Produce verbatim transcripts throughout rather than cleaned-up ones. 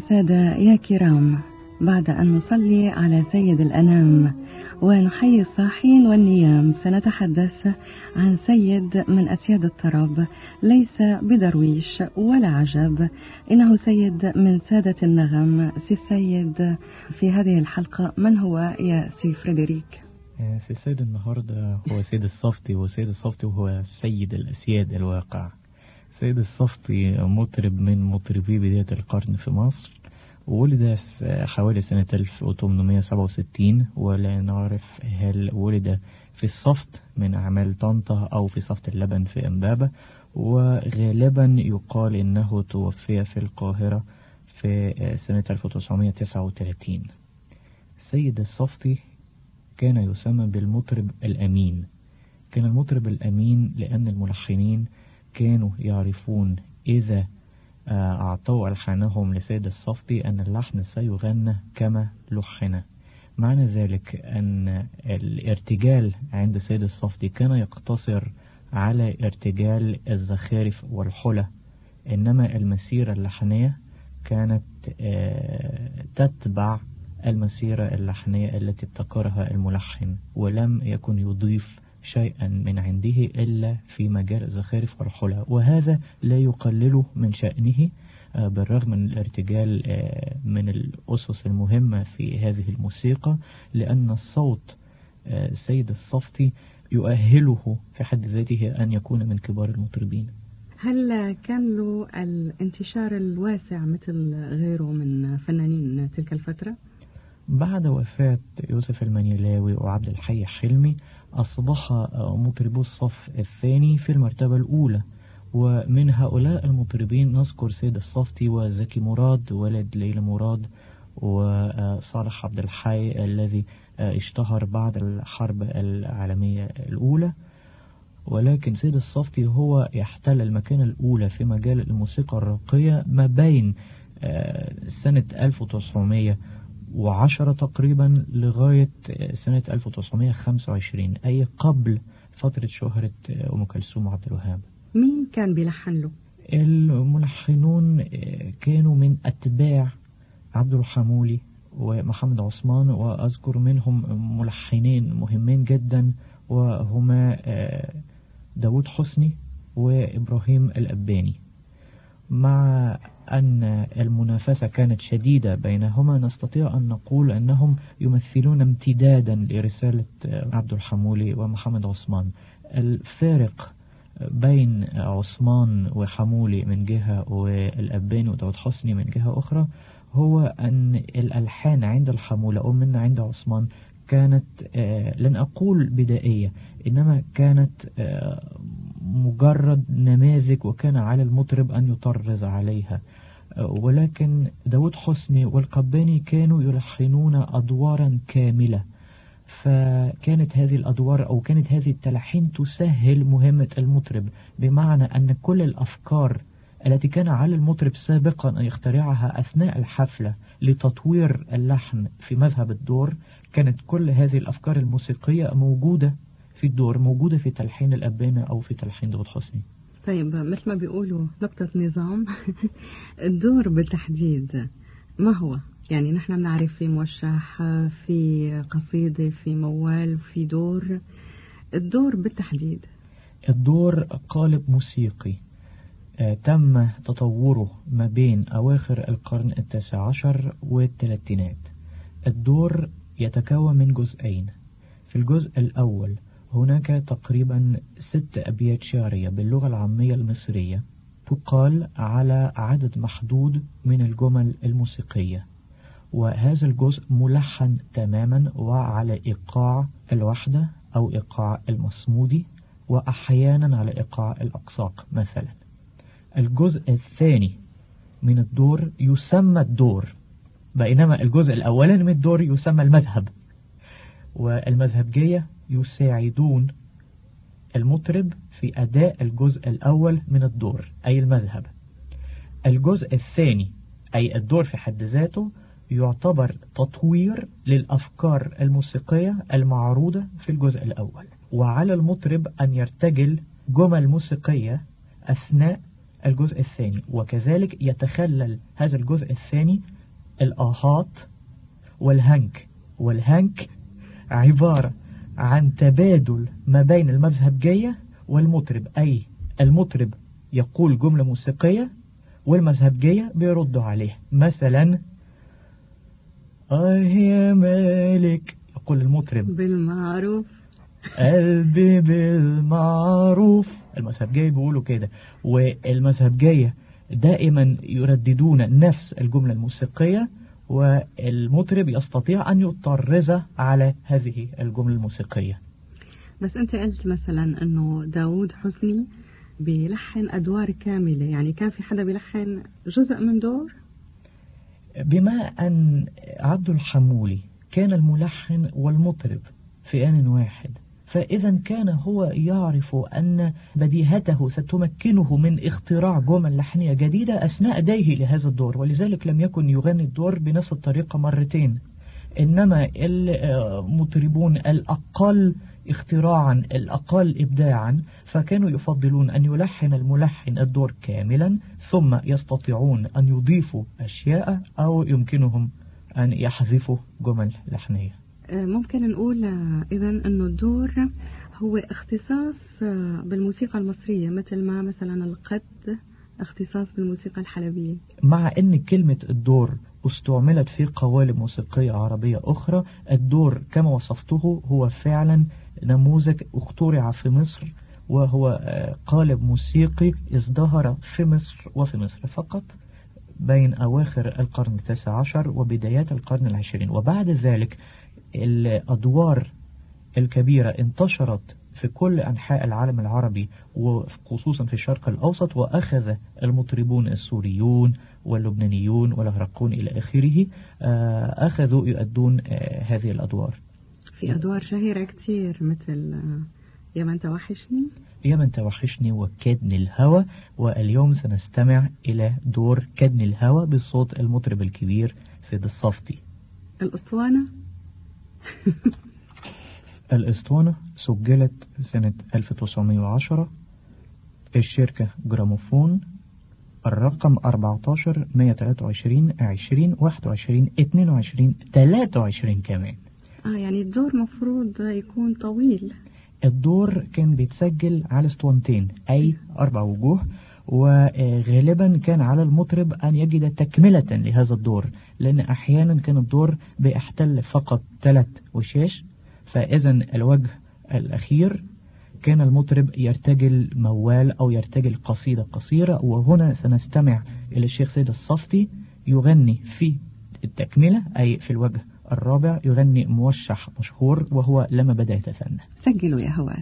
السادة يا كرام، بعد أن نصلي على سيد الأنام ونحيي الصاحين والنيام، سنتحدث عن سيد من أسياد الطرب، ليس بدرويش ولا عجب، إنه سيد من سادة النغم. سي السيد في هذه الحلقة من هو يا سي فريدريك؟ سي السيد النهاردة هو سيد الصفتي، وسيد الصفتي هو سيد الأسياد الواقع. سيد الصفتي مطرب من مطربي بداية القرن في مصر، ولد حوالي سنة ألف وثمانمائة وسبعة وستين، ولا نعرف هل ولد في الصفت من أعمال طنطا أو في صفت اللبن في إمبابة، وغالبا يقال إنه توفي في القاهرة في سنة ألف وتسعمائة وتسعة وثلاثين. سيد الصفتي كان يسمى بالمطرب الأمين. كان المطرب الأمين لأن الملحنين كانوا يعرفون إذا أعطوا ألحانهم لسيد الصفتي أن اللحن سيغنى كما لحن. معنى ذلك أن الارتجال عند سيد الصفتي كان يقتصر على ارتجال الزخارف والحلى، إنما المسيرة اللحنية كانت تتبع المسيرة اللحنية التي ابتكرها الملحن، ولم يكن يضيف شيئا من عنده إلا في مجال الزخارف والحلى، وهذا لا يقلل من شأنه بالرغم من الارتجال من الأسس المهمة في هذه الموسيقى، لأن الصوت سيد الصفتي يؤهله في حد ذاته أن يكون من كبار المطربين. هل كان له الانتشار الواسع مثل غيره من فنانين تلك الفترة؟ بعد وفاة يوسف المنيلاوي وعبد الحي حلمي أصبح مطربو الصف الثاني في المرتبة الأولى، ومن هؤلاء المطربين نذكر سيد الصفتي وزكي مراد ولد ليلى مراد وصالح عبد الحي الذي اشتهر بعد الحرب العالمية الأولى. ولكن سيد الصفتي هو يحتل المكانة الأولى في مجال الموسيقى الراقية ما بين سنة ألف وتسعمائة وعشرة تقريبا لغاية سنة ألف وتسعمائة وخمسة وعشرين، أي قبل فترة شهرة أم كلثوم وعبد الوهاب. مين كان بيلحن له؟ الملحنون كانوا من أتباع عبد الحمولي ومحمد عثمان، وأذكر منهم ملحنين مهمين جدا وهما داود حسني وإبراهيم الأباني. مع أن المنافسة كانت شديدة بينهما، نستطيع أن نقول أنهم يمثلون امتدادا لرسالة عبد الحمولي ومحمد عثمان. الفارق بين عثمان وحمولي من جهة والأباني وداود حسني من جهة أخرى هو أن الألحان عند الحمولة أو من عند عثمان كانت لن أقول بدائية، إنما كانت مجرد نماذج وكان على المطرب أن يطرز عليها. ولكن داود حسني والقباني كانوا يلحنون أدوارا كاملة، فكانت هذه الأدوار أو كانت هذه التلحين تسهل مهمة المطرب، بمعنى أن كل الأفكار التي كان على المطرب سابقا أن يخترعها أثناء الحفلة لتطوير اللحن في مذهب الدور، كانت كل هذه الأفكار الموسيقية موجودة في الدور، موجودة في تلحين الأبانة أو في تلحين داود حسني. طيب، مثل ما بيقولوا نقطة نظام الدور بالتحديد ما هو؟ يعني نحن بنعرف في موشح، في قصيدة، في موال، في دور. الدور بالتحديد الدور قالب موسيقي تم تطوره ما بين أواخر القرن التاسع عشر والثلاثينات. الدور يتكون من جزئين. في الجزء الأول هناك تقريبا ست أبيات شعرية باللغة العامية المصرية تقال على عدد محدود من الجمل الموسيقية، وهذا الجزء ملحن تماما وعلى إيقاع الوحدة أو إيقاع المصمودي، وأحيانا على إيقاع الأقساق مثلا. الجزء الثاني من الدور يسمى الدور، بينما الجزء الأولاني من الدور يسمى المذهب، والمذهبجية يساعدون المطرب في أداء الجزء الأول من الدور أي المذهب. الجزء الثاني أي الدور في حد ذاته يعتبر تطوير للأفكار الموسيقية المعروضة في الجزء الأول، وعلى المطرب أن يرتجل جمل موسيقية أثناء الجزء الثاني، وكذلك يتخلل هذا الجزء الثاني الآهات والهنك. والهنك عبارة عن تبادل ما بين المذهبجية والمطرب، أي المطرب يقول جملة موسيقية والمذهبجية بيردوا عليه. مثلا آه يا مالك، يقول المطرب بالمعروف قلبي بالمعروف. المذهبجية بيقولوا كده، والمذهبجية دائما يرددون نفس الجملة الموسيقية، والمطرب يستطيع أن يطرز على هذه الجملة الموسيقية. بس أنت قلت مثلا أنه داود حسني بيلحن أدوار كاملة، يعني كان في حدا بيلحن جزء من دور؟ بما أن عبد الحمولي كان الملحن والمطرب في آن واحد، فإذا كان هو يعرف أن بديهته ستمكنه من اختراع جمل لحنية جديدة أثناء أدائه لهذا الدور، ولذلك لم يكن يغني الدور بنفس الطريقة مرتين. إنما المطربون الأقل اختراعا الأقل إبداعا فكانوا يفضلون أن يلحن الملحن الدور كاملا، ثم يستطيعون أن يضيفوا أشياء أو يمكنهم أن يحذفوا جمل لحنية. ممكن نقول إذا أنه الدور هو اختصاص بالموسيقى المصرية، مثل ما مثلا القد اختصاص بالموسيقى الحلبية. مع أن كلمة الدور استعملت في قوالب موسيقية عربية أخرى، الدور كما وصفته هو فعلا نموذج اخترع في مصر، وهو قالب موسيقي ازدهر في مصر وفي مصر فقط بين أواخر القرن التاسع عشر وبدايات القرن العشرين. وبعد ذلك الأدوار الكبيرة انتشرت في كل أنحاء العالم العربي وخصوصا في الشرق الأوسط، وأخذ المطربون السوريون واللبنانيون والعراقيون إلى آخره أخذوا يؤدون هذه الأدوار. في أدوار شهيرة كتير مثل يا من توحشني يا من توحشني وكدني الهوى، واليوم سنستمع إلى دور كدني الهوى بصوت المطرب الكبير سيد الصفتي. الأسطوانة الأسطوانة سجلت سنة ألف وتسعمائة وعشرة، الشركة جراموفون، الرقم أربعة عشر مئة وثلاثة وعشرين عشرين واحد وعشرين اثنين وعشرين ثلاثة وعشرين كمان. آه يعني الدور مفروض يكون طويل. الدور كان بيتسجل على اسطوانتين أي أربع وجوه، وغالبا كان على المطرب أن يجد تكملة لهذا الدور، لأن أحيانا كان الدور بيحتل فقط ثلاث وشاش، فإذا الوجه الأخير كان المطرب يرتجل موال أو يرتجل قصيدة قصيرة. وهنا سنستمع إلى الشيخ سيد الصفتي يغني في التكملة أي في الوجه الرابع، يغني موشح مشهور وهو لما بدأ يتثنى. سجلوا يا هوات.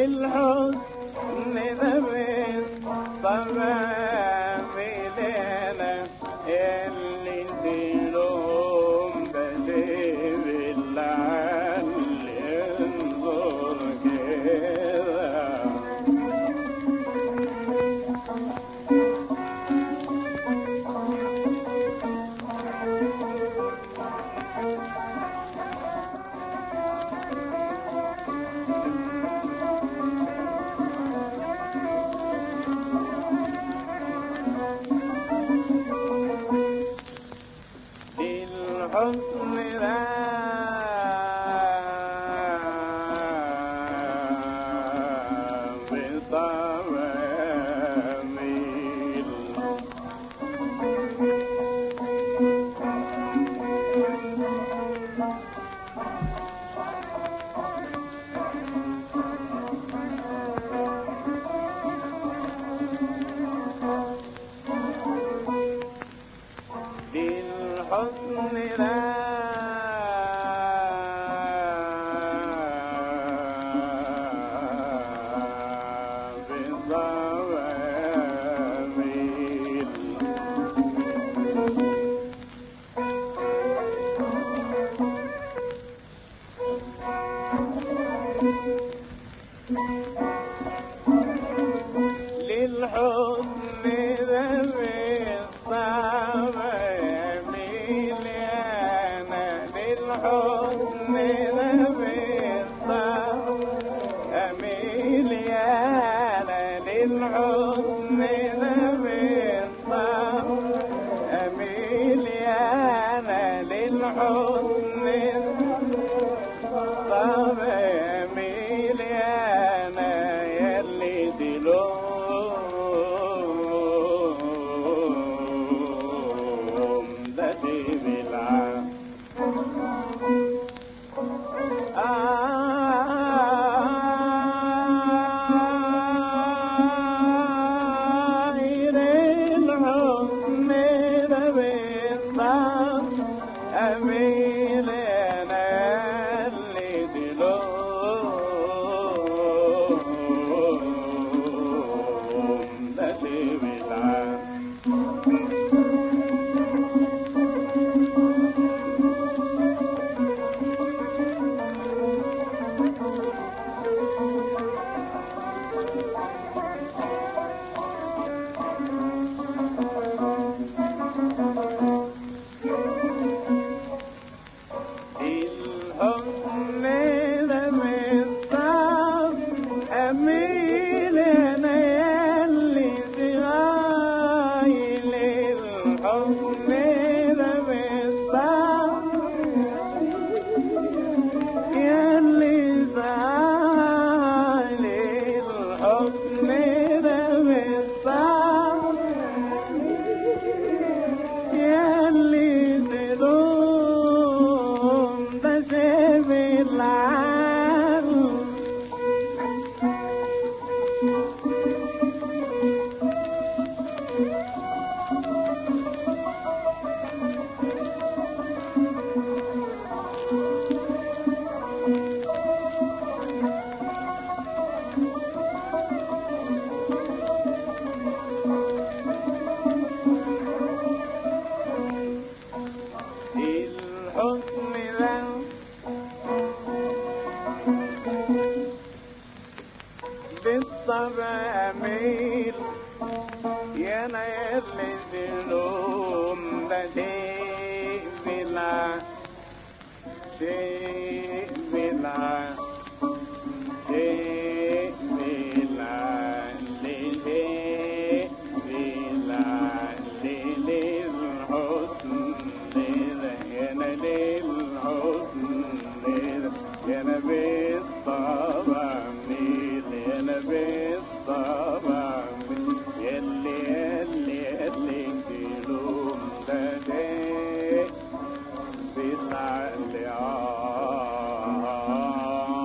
للحسن ذبل طبع في ليلة اللي تلوم بدي باللعن ينظر كذا الحسن لا بطبع ميل للحسن لا للحسن ذوي الطبع مليانة للحسن ذوي الطبع مليانة للحسن ذوي الطبع مليانة للحسن الطبع مليانة يلي تلوم دتي بالعام بالطبع ميل يا نيل الذنوب بدي بلا شيء بلا شيء بلا ليه بلا للحسن يا للحسن يا نبي الطبع يا بالطبع يلي يلي يلي تلوم بدي بالعلي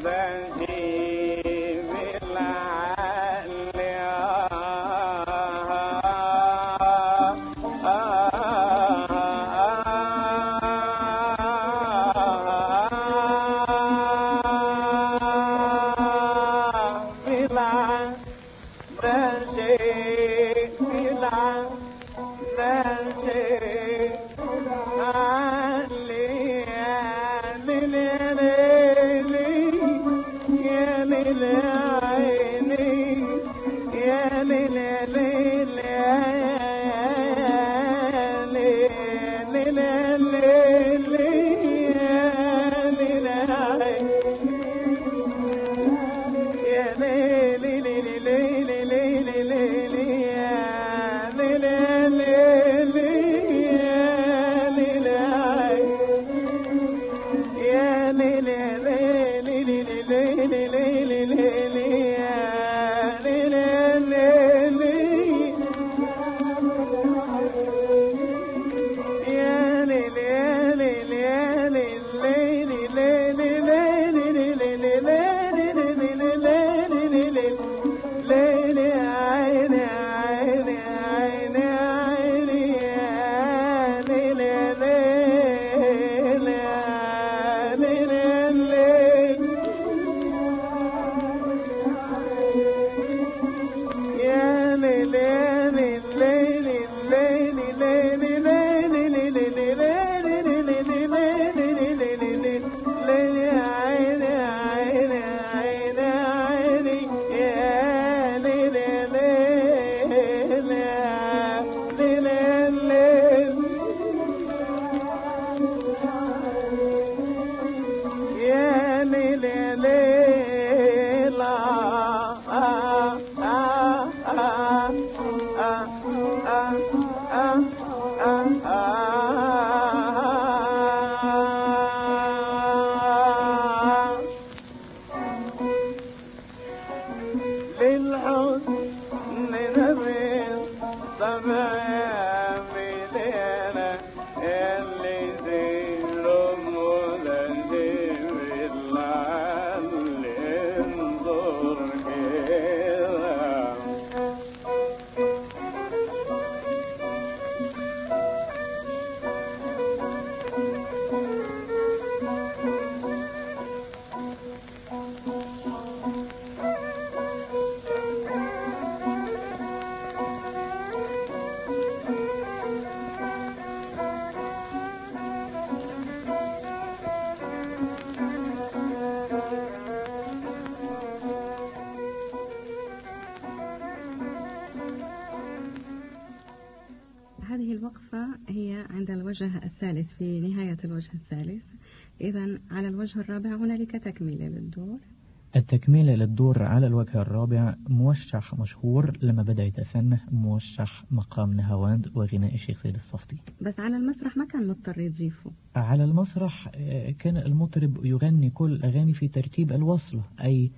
هذه الوقفة هي عند الوجه الثالث في نهاية الوجه الثالث. إذن على الوجه الرابع هنالك تكملة للدور. التكملة للدور على الوجه الرابع موشح مشهور لما بدأ يتسنه، موشح مقام نهاوند وغناء الشيخ سيد الصفتي. بس على المسرح ما كان مضطر يضيفه. على المسرح كان المطرب يغني كل الأغاني في ترتيب الوصلة، أي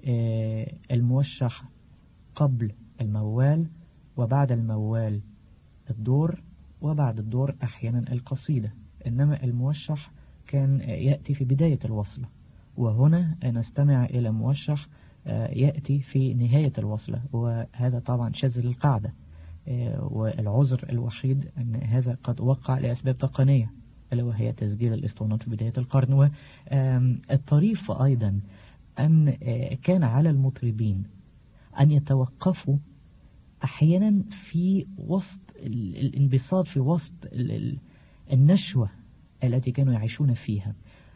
الموشح قبل الموال وبعد الموال الدور وبعد الدور أحيانا القصيدة، إنما الموشح كان يأتي في بداية الوصلة، وهنا نستمع إلى موشح يأتي في نهاية الوصلة، وهذا طبعا شاذ القاعدة، والعذر الوحيد أن هذا قد وقع لأسباب تقنية ألا وهي تسجيل الإسطوانات في بداية القرن. والطريف أيضا أن كان على المطربين أن يتوقفوا أحيانا في وسط الانبساط، في وسط النشوة التي كانوا يعيشون فيها،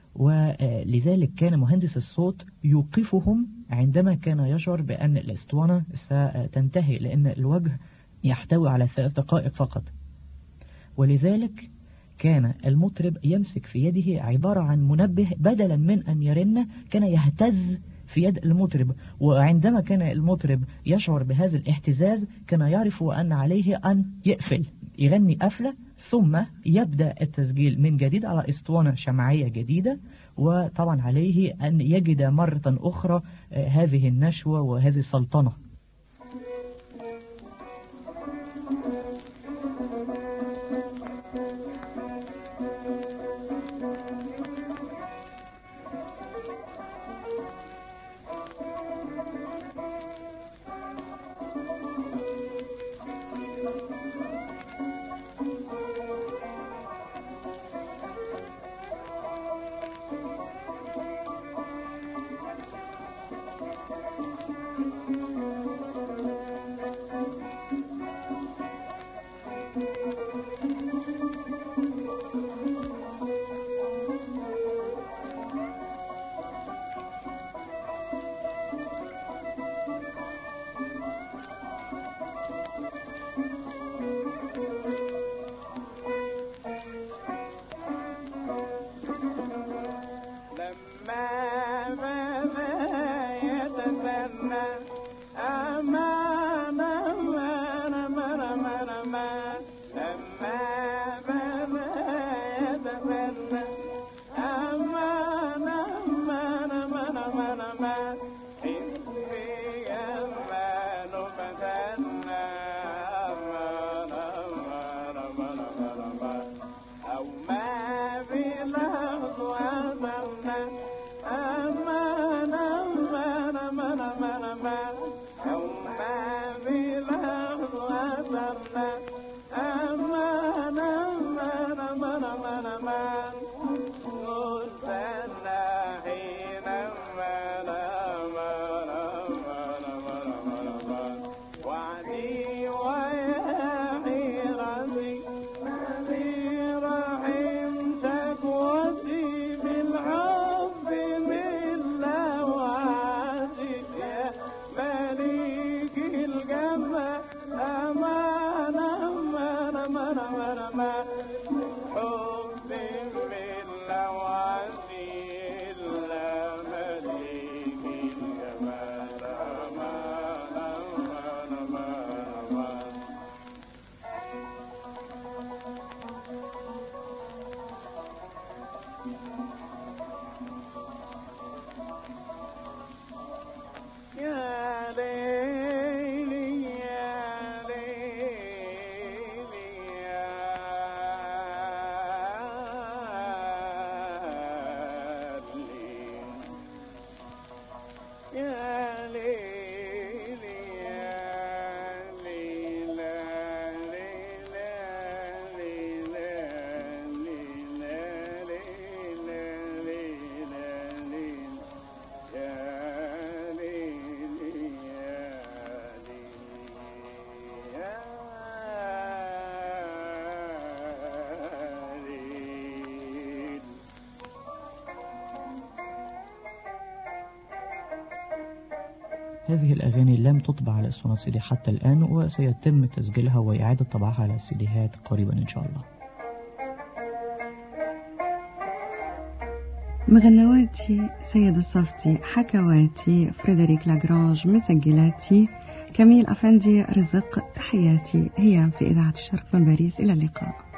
ولذلك كان مهندس الصوت يوقفهم عندما كان يشعر بأن الاسطوانة ستنتهي، لأن الوجه يحتوي على ثلاث دقائق فقط. ولذلك كان المطرب يمسك في يده عبارة عن منبه، بدلا من أن يرن كان يهتز في يد المطرب، وعندما كان المطرب يشعر بهذا الاهتزاز كان يعرف أن عليه أن يقفل، يغني قفلة ثم يبدأ التسجيل من جديد على اسطوانة شمعية جديدة، وطبعا عليه أن يجد مرة أخرى هذه النشوة وهذه السلطنة. هذه الأغاني لم تطبع على اسطوانة سي دي حتى الآن، وسيتم تسجيلها وإعادة طبعها على سيديهات قريبا إن شاء الله. مغنواتي سيد الصفتي، حكواتي فريدريك لاغرانج، مسجلاتي كميل أفندي، رزق، تحياتي. هي في إذاعة الشرق من باريس، إلى اللقاء.